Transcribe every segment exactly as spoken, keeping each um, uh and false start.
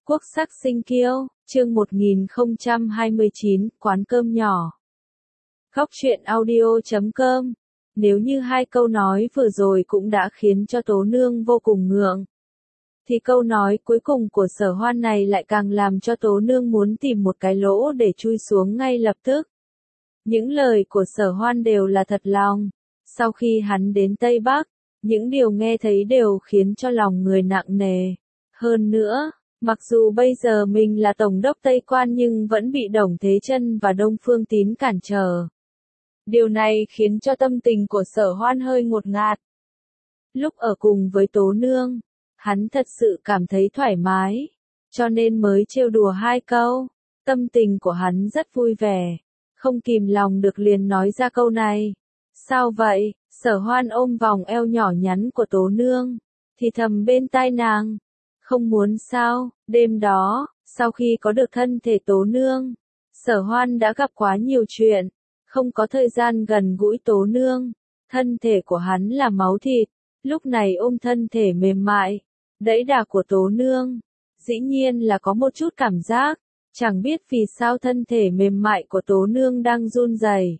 Quốc sắc sinh kiêu, chương một nghìn không trăm hai mươi chín, quán cơm nhỏ. Góc truyện audio chấm com. Nếu như hai câu nói vừa rồi cũng đã khiến cho Tố Nương vô cùng ngượng, thì câu nói cuối cùng của Sở Hoan này lại càng làm cho Tố Nương muốn tìm một cái lỗ để chui xuống ngay lập tức. Những lời của Sở Hoan đều là thật lòng. Sau khi hắn đến Tây Bắc, những điều nghe thấy đều khiến cho lòng người nặng nề. Hơn nữa, mặc dù bây giờ mình là Tổng đốc Tây Quan nhưng vẫn bị Đồng Thế Chân và Đông Phương Tín cản trở. Điều này khiến cho tâm tình của Sở Hoan hơi ngột ngạt. Lúc ở cùng với Tố Nương, hắn thật sự cảm thấy thoải mái, cho nên mới trêu đùa hai câu. Tâm tình của hắn rất vui vẻ, không kìm lòng được liền nói ra câu này. Sao vậy? Sở Hoan ôm vòng eo nhỏ nhắn của Tố Nương, thì thầm bên tai nàng. Không muốn sao? Đêm đó, sau khi có được thân thể Tố Nương, Sở Hoan đã gặp quá nhiều chuyện, không có thời gian gần gũi Tố Nương. Thân thể của hắn là máu thịt, lúc này ôm thân thể mềm mại, đẫy đà của Tố Nương, dĩ nhiên là có một chút cảm giác, chẳng biết vì sao thân thể mềm mại của Tố Nương đang run rẩy.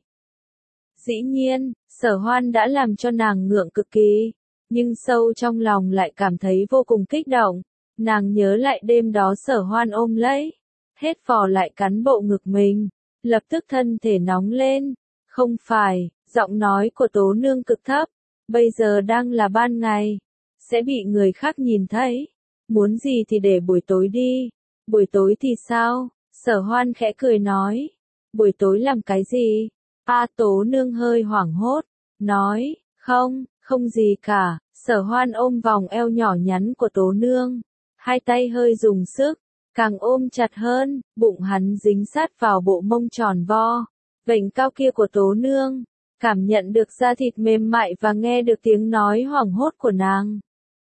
Dĩ nhiên, Sở Hoan đã làm cho nàng ngượng cực kỳ, nhưng sâu trong lòng lại cảm thấy vô cùng kích động. Nàng nhớ lại đêm đó Sở Hoan ôm lấy, hết vò lại cắn bộ ngực mình, lập tức thân thể nóng lên. Không phải, giọng nói của Tố Nương cực thấp, bây giờ đang là ban ngày, sẽ bị người khác nhìn thấy. Muốn gì thì để buổi tối đi. Buổi tối thì sao? Sở Hoan khẽ cười nói. Buổi tối làm cái gì? A Tố Nương hơi hoảng hốt, nói, không, không gì cả. Sở Hoan ôm vòng eo nhỏ nhắn của Tố Nương, hai tay hơi dùng sức, càng ôm chặt hơn, bụng hắn dính sát vào bộ mông tròn vo, vểnh cao kia của Tố Nương, cảm nhận được da thịt mềm mại và nghe được tiếng nói hoảng hốt của nàng.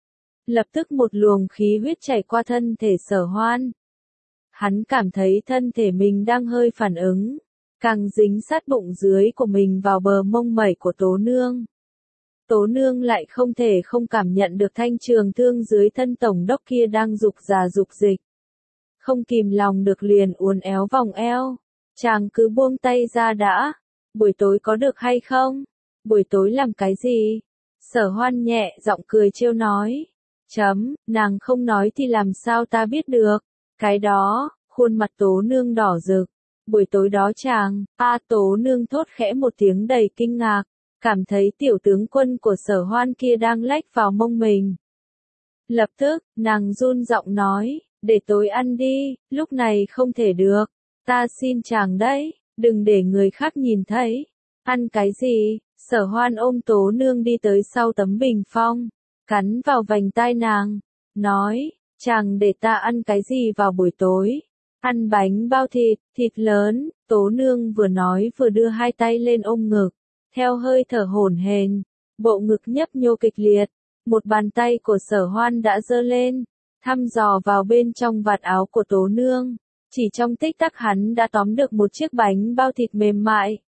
Lập tức một luồng khí huyết chảy qua thân thể Sở Hoan. Hắn cảm thấy thân thể mình đang hơi phản ứng, càng dính sát bụng dưới của mình vào bờ mông mẩy của Tố Nương. Tố Nương lại không thể không cảm nhận được thanh trường thương dưới thân tổng đốc kia đang dục già dục dịch. Không kìm lòng được liền uốn éo vòng eo. Chàng cứ buông tay ra đã. Buổi tối có được hay không? Buổi tối làm cái gì? Sở Hoan nhẹ giọng cười trêu nói. Chấm, nàng không nói thì làm sao ta biết được. Cái đó, khuôn mặt Tố Nương đỏ rực. Buổi tối đó chàng, a Tố Nương thốt khẽ một tiếng đầy kinh ngạc. Cảm thấy tiểu tướng quân của Sở Hoan kia đang lách vào mông mình. Lập tức, nàng run giọng nói, để tối ăn đi, lúc này không thể được, ta xin chàng đấy, đừng để người khác nhìn thấy. Ăn cái gì? Sở Hoan ôm Tố Nương đi tới sau tấm bình phong, cắn vào vành tai nàng, nói, chàng để ta ăn cái gì vào buổi tối? Ăn bánh bao thịt, thịt lớn. Tố Nương vừa nói vừa đưa hai tay lên ôm ngực. Theo hơi thở hổn hển, bộ ngực nhấp nhô kịch liệt, một bàn tay của Sở Hoan đã giơ lên, thăm dò vào bên trong vạt áo của Tố Nương. Chỉ trong tích tắc hắn đã tóm được một chiếc bánh bao thịt mềm mại.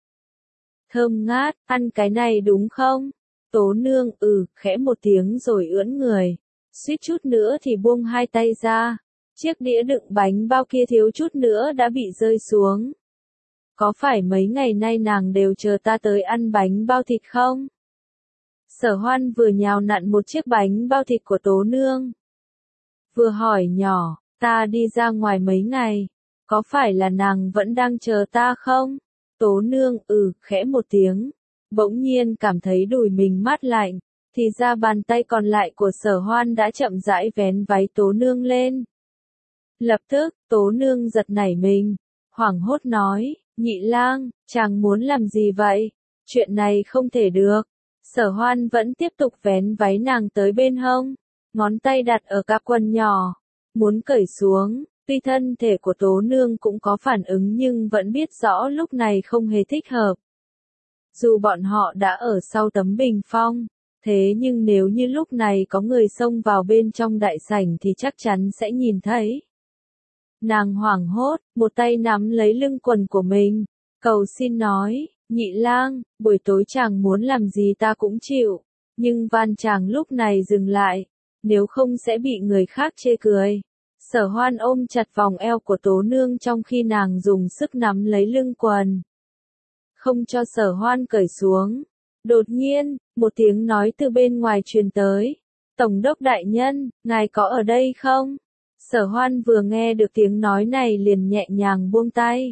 Thơm ngát, ăn cái này đúng không? Tố Nương ừ, khẽ một tiếng rồi ưỡn người, suýt chút nữa thì buông hai tay ra. Chiếc đĩa đựng bánh bao kia thiếu chút nữa đã bị rơi xuống. Có phải mấy ngày nay nàng đều chờ ta tới ăn bánh bao thịt không? Sở Hoan vừa nhào nặn một chiếc bánh bao thịt của Tố Nương, vừa hỏi nhỏ, ta đi ra ngoài mấy ngày, có phải là nàng vẫn đang chờ ta không? Tố Nương ừ, khẽ một tiếng, bỗng nhiên cảm thấy đùi mình mát lạnh, thì ra bàn tay còn lại của Sở Hoan đã chậm rãi vén váy Tố Nương lên. Lập tức, Tố Nương giật nảy mình, hoảng hốt nói, Nhị lang, chàng muốn làm gì vậy? Chuyện này không thể được. Sở Hoan vẫn tiếp tục vén váy nàng tới bên hông, ngón tay đặt ở cặp quần nhỏ, muốn cởi xuống. Tuy thân thể của Tố Nương cũng có phản ứng nhưng vẫn biết rõ lúc này không hề thích hợp. Dù bọn họ đã ở sau tấm bình phong, thế nhưng nếu như lúc này có người xông vào bên trong đại sảnh thì chắc chắn sẽ nhìn thấy. Nàng hoảng hốt, một tay nắm lấy lưng quần của mình, cầu xin nói, Nhị lang, buổi tối chàng muốn làm gì ta cũng chịu, nhưng van chàng lúc này dừng lại, nếu không sẽ bị người khác chê cười. Sở Hoan ôm chặt vòng eo của Tố Nương trong khi nàng dùng sức nắm lấy lưng quần. Không cho Sở Hoan cởi xuống. Đột nhiên, một tiếng nói từ bên ngoài truyền tới. Tổng đốc đại nhân, ngài có ở đây không? Sở Hoan vừa nghe được tiếng nói này liền nhẹ nhàng buông tay.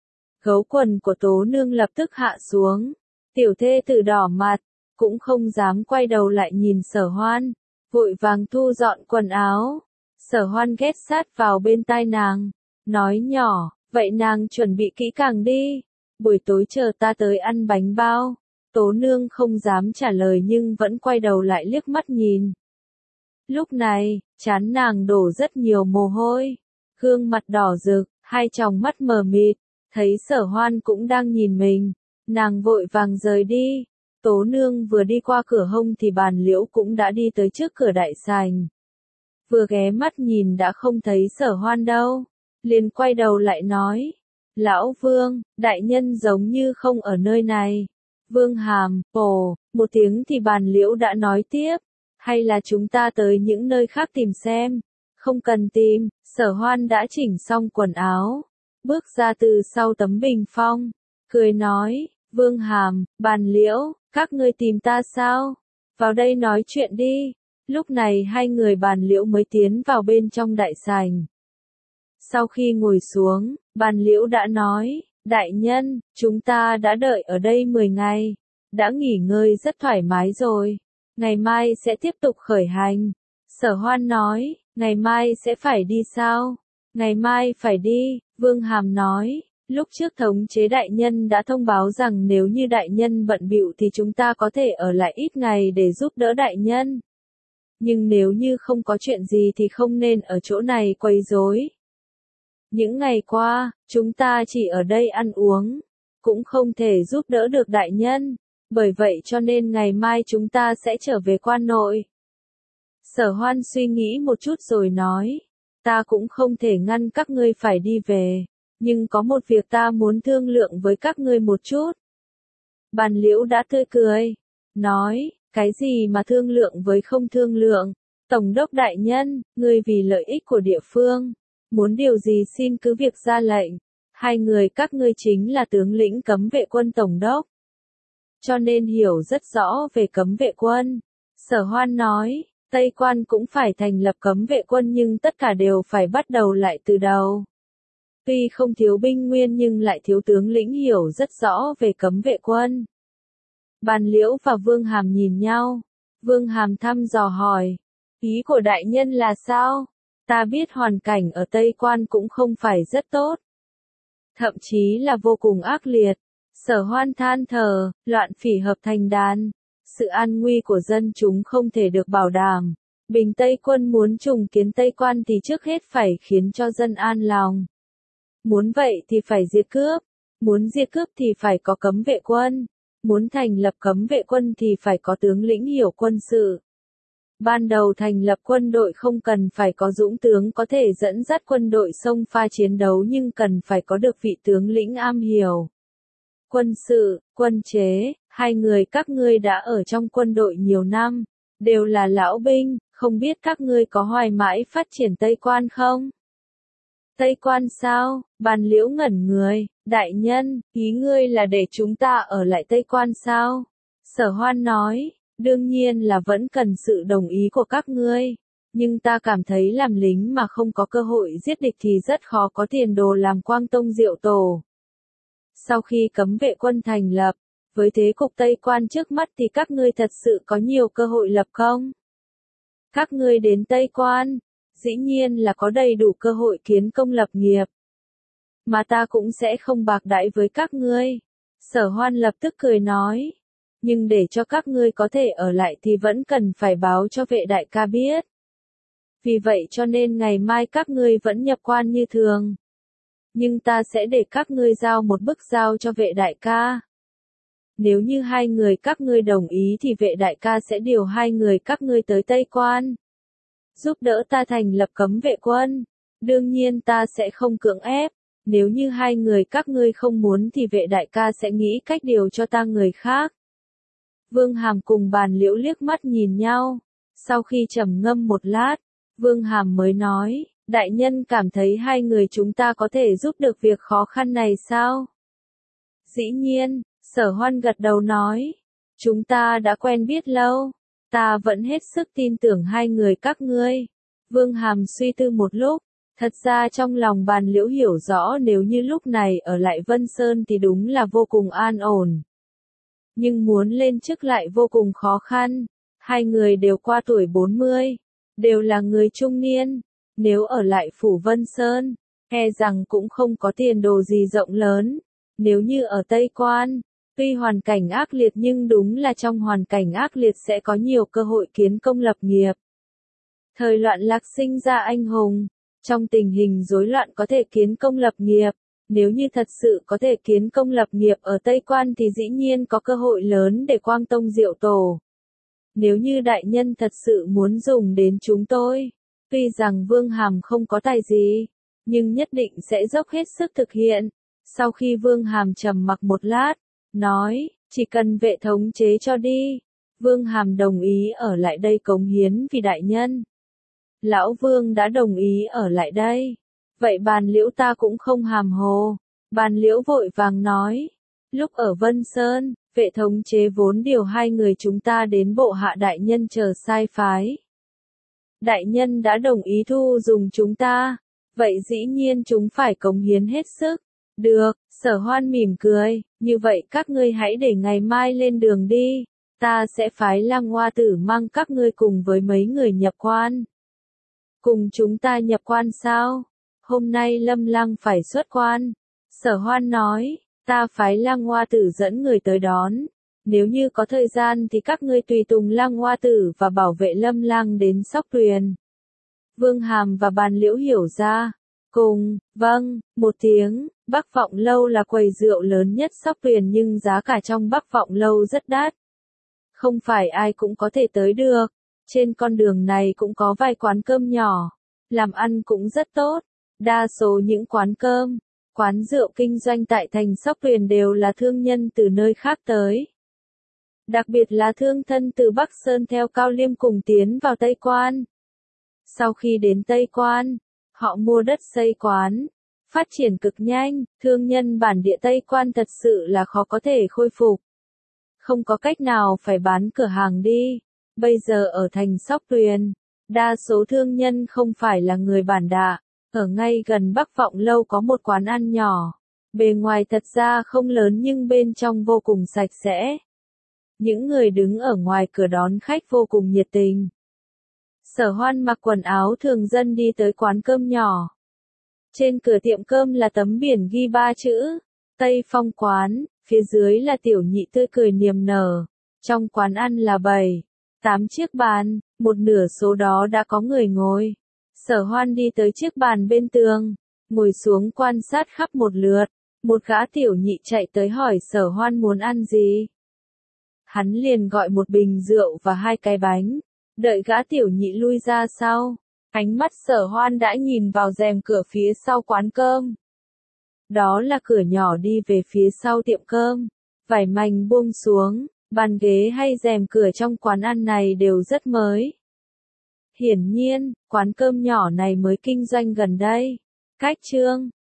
Gấu quần của Tố Nương lập tức hạ xuống. Tiểu thê tử đỏ mặt, cũng không dám quay đầu lại nhìn Sở Hoan, vội vàng thu dọn quần áo. Sở Hoan ghé sát vào bên tai nàng, nói nhỏ, vậy nàng chuẩn bị kỹ càng đi, buổi tối chờ ta tới ăn bánh bao. Tố Nương không dám trả lời nhưng vẫn quay đầu lại liếc mắt nhìn. Lúc này, trán nàng đổ rất nhiều mồ hôi, gương mặt đỏ rực, hai tròng mắt mờ mịt, thấy Sở Hoan cũng đang nhìn mình, nàng vội vàng rời đi. Tố Nương vừa đi qua cửa hông thì Bàn Liễu cũng đã đi tới trước cửa đại sảnh. Vừa ghé mắt nhìn đã không thấy Sở Hoan đâu, liền quay đầu lại nói, Lão Vương, đại nhân giống như không ở nơi này. Vương Hàm, ồ, một tiếng thì Bàn Liễu đã nói tiếp, hay là chúng ta tới những nơi khác tìm xem. Không cần tìm, Sở Hoan đã chỉnh xong quần áo, bước ra từ sau tấm bình phong, cười nói, Vương Hàm, Bàn Liễu, các ngươi tìm ta sao? Vào đây nói chuyện đi. Lúc này hai người Bàn Liễu mới tiến vào bên trong đại sảnh. Sau khi ngồi xuống, Bàn Liễu đã nói, đại nhân, chúng ta đã đợi ở đây mười ngày, đã nghỉ ngơi rất thoải mái rồi, ngày mai sẽ tiếp tục khởi hành. Sở Hoan nói, ngày mai sẽ phải đi sao? Ngày mai phải đi, Vương Hàm nói, lúc trước thống chế đại nhân đã thông báo rằng nếu như đại nhân bận bịu thì chúng ta có thể ở lại ít ngày để giúp đỡ đại nhân. Nhưng nếu như không có chuyện gì thì không nên ở chỗ này quấy rối. Những ngày qua, chúng ta chỉ ở đây ăn uống, cũng không thể giúp đỡ được đại nhân, bởi vậy cho nên ngày mai chúng ta sẽ trở về quan nội. Sở Hoan suy nghĩ một chút rồi nói, ta cũng không thể ngăn các ngươi phải đi về, nhưng có một việc ta muốn thương lượng với các ngươi một chút. Bàn Liễu đã tươi cười, nói, cái gì mà thương lượng với không thương lượng, Tổng đốc đại nhân, ngươi vì lợi ích của địa phương, muốn điều gì xin cứ việc ra lệnh, hai người các ngươi chính là tướng lĩnh cấm vệ quân Tổng đốc, cho nên hiểu rất rõ về cấm vệ quân. Sở Hoan nói, Tây Quan cũng phải thành lập cấm vệ quân nhưng tất cả đều phải bắt đầu lại từ đầu. Tuy không thiếu binh nguyên nhưng lại thiếu tướng lĩnh hiểu rất rõ về cấm vệ quân. Bàn Liễu và Vương Hàm nhìn nhau. Vương Hàm thăm dò hỏi, ý của đại nhân là sao? Ta biết hoàn cảnh ở Tây Quan cũng không phải rất tốt, thậm chí là vô cùng ác liệt. Sở Hoan than thở, loạn phỉ hợp thành đàn, sự an nguy của dân chúng không thể được bảo đảm. Bình Tây quân muốn trùng kiến Tây Quan thì trước hết phải khiến cho dân an lòng. Muốn vậy thì phải diệt cướp, muốn diệt cướp thì phải có cấm vệ quân, muốn thành lập cấm vệ quân thì phải có tướng lĩnh hiểu quân sự. Ban đầu thành lập quân đội không cần phải có dũng tướng có thể dẫn dắt quân đội xông pha chiến đấu nhưng cần phải có được vị tướng lĩnh am hiểu quân sự, quân chế. Hai người các ngươi đã ở trong quân đội nhiều năm, đều là lão binh, không biết các ngươi có hoài mãi phát triển Tây Quan không? Tây Quan sao? Bàn Liễu ngẩn người, đại nhân, ý ngươi là để chúng ta ở lại Tây Quan sao? Sở Hoan nói, đương nhiên là vẫn cần sự đồng ý của các ngươi, nhưng ta cảm thấy làm lính mà không có cơ hội giết địch thì rất khó có tiền đồ làm Quang Tông Diệu Tổ. Sau khi cấm vệ quân thành lập, với thế cục Tây Quan trước mắt thì các ngươi thật sự có nhiều cơ hội lập công. Các ngươi đến Tây Quan, dĩ nhiên là có đầy đủ cơ hội kiến công lập nghiệp. Mà ta cũng sẽ không bạc đãi với các ngươi. Sở Hoan lập tức cười nói. Nhưng để cho các ngươi có thể ở lại thì vẫn cần phải báo cho vệ đại ca biết. Vì vậy cho nên ngày mai các ngươi vẫn nhập quan như thường. Nhưng ta sẽ để các ngươi giao một bức giao cho vệ đại ca. Nếu như hai người các ngươi đồng ý thì vệ đại ca sẽ điều hai người các ngươi tới Tây Quan, giúp đỡ ta thành lập cấm vệ quân. Đương nhiên ta sẽ không cưỡng ép, nếu như hai người các ngươi không muốn thì vệ đại ca sẽ nghĩ cách điều cho ta người khác. Vương Hàm cùng Bàn Liễu liếc mắt nhìn nhau, sau khi trầm ngâm một lát, Vương Hàm mới nói, Đại nhân cảm thấy hai người chúng ta có thể giúp được việc khó khăn này sao? Dĩ nhiên, Sở Hoan gật đầu nói. Chúng ta đã quen biết lâu. Ta vẫn hết sức tin tưởng hai người các ngươi. Vương Hàm suy tư một lúc. Thật ra trong lòng Bàn Liễu hiểu rõ nếu như lúc này ở lại Vân Sơn thì đúng là vô cùng an ổn. Nhưng muốn lên chức lại vô cùng khó khăn. Hai người đều qua tuổi bốn mươi. Đều là người trung niên. Nếu ở lại phủ Vân Sơn, e rằng cũng không có tiền đồ gì rộng lớn. Nếu như ở Tây Quan, tuy hoàn cảnh ác liệt nhưng đúng là trong hoàn cảnh ác liệt sẽ có nhiều cơ hội kiến công lập nghiệp. Thời loạn lạc sinh ra anh hùng, trong tình hình rối loạn có thể kiến công lập nghiệp. Nếu như thật sự có thể kiến công lập nghiệp ở Tây Quan thì dĩ nhiên có cơ hội lớn để quang tông diệu tổ. Nếu như đại nhân thật sự muốn dùng đến chúng tôi, tuy rằng Vương Hàm không có tài gì, nhưng nhất định sẽ dốc hết sức thực hiện. Sau khi Vương Hàm trầm mặc một lát, nói, chỉ cần vệ thống chế cho đi. Vương Hàm đồng ý ở lại đây cống hiến vì đại nhân. Lão Vương đã đồng ý ở lại đây. Vậy Bàn Liễu ta cũng không hàm hồ. Bàn Liễu vội vàng nói. Lúc ở Vân Sơn, vệ thống chế vốn điều hai người chúng ta đến bộ hạ đại nhân chờ sai phái. Đại nhân đã đồng ý thu dùng chúng ta. Vậy dĩ nhiên chúng phải cống hiến hết sức. Được, Sở Hoan mỉm cười. Như vậy các ngươi hãy để ngày mai lên đường đi. Ta sẽ phái Lăng Hoa Tử mang các ngươi cùng với mấy người nhập quan. Cùng chúng ta nhập quan sao? Hôm nay Lâm Lăng phải xuất quan. Sở Hoan nói, ta phái Lăng Hoa Tử dẫn người tới đón. Nếu như có thời gian thì các ngươi tùy tùng Lăng Hoa Tử và bảo vệ Lâm Lăng đến Sóc Tuyền. Vương Hàm và Bàn Liễu hiểu ra. Cùng, vâng, một tiếng. Bắc Vọng Lâu là quầy rượu lớn nhất Sóc Tuyền nhưng giá cả trong Bắc Vọng Lâu rất đắt. Không phải ai cũng có thể tới được. Trên con đường này cũng có vài quán cơm nhỏ. Làm ăn cũng rất tốt. Đa số những quán cơm, quán rượu kinh doanh tại thành Sóc Tuyền đều là thương nhân từ nơi khác tới. Đặc biệt là thương thân từ Bắc Sơn theo Cao Liêm cùng tiến vào Tây Quan. Sau khi đến Tây Quan, họ mua đất xây quán, phát triển cực nhanh, thương nhân bản địa Tây Quan thật sự là khó có thể khôi phục. Không có cách nào phải bán cửa hàng đi. Bây giờ ở thành Sóc Tuyền, đa số thương nhân không phải là người bản địa. Ở ngay gần Bắc Vọng Lâu có một quán ăn nhỏ. Bề ngoài thật ra không lớn nhưng bên trong vô cùng sạch sẽ. Những người đứng ở ngoài cửa đón khách vô cùng nhiệt tình. Sở Hoan mặc quần áo thường dân đi tới quán cơm nhỏ. Trên cửa tiệm cơm là tấm biển ghi ba chữ, Tây Phong quán, phía dưới là Tiểu Nhị tươi cười niềm nở. Trong quán ăn là bảy, tám chiếc bàn, một nửa số đó đã có người ngồi. Sở Hoan đi tới chiếc bàn bên tường, ngồi xuống quan sát khắp một lượt. Một gã tiểu nhị chạy tới hỏi Sở Hoan muốn ăn gì. Hắn liền gọi một bình rượu và hai cái bánh. Đợi gã tiểu nhị lui ra sau, ánh mắt Sở Hoan đã nhìn vào rèm cửa phía sau quán cơm. Đó là cửa nhỏ đi về phía sau tiệm cơm. Vải mành buông xuống, bàn ghế hay rèm cửa trong quán ăn này đều rất mới. Hiển nhiên, quán cơm nhỏ này mới kinh doanh gần đây. Cách trương,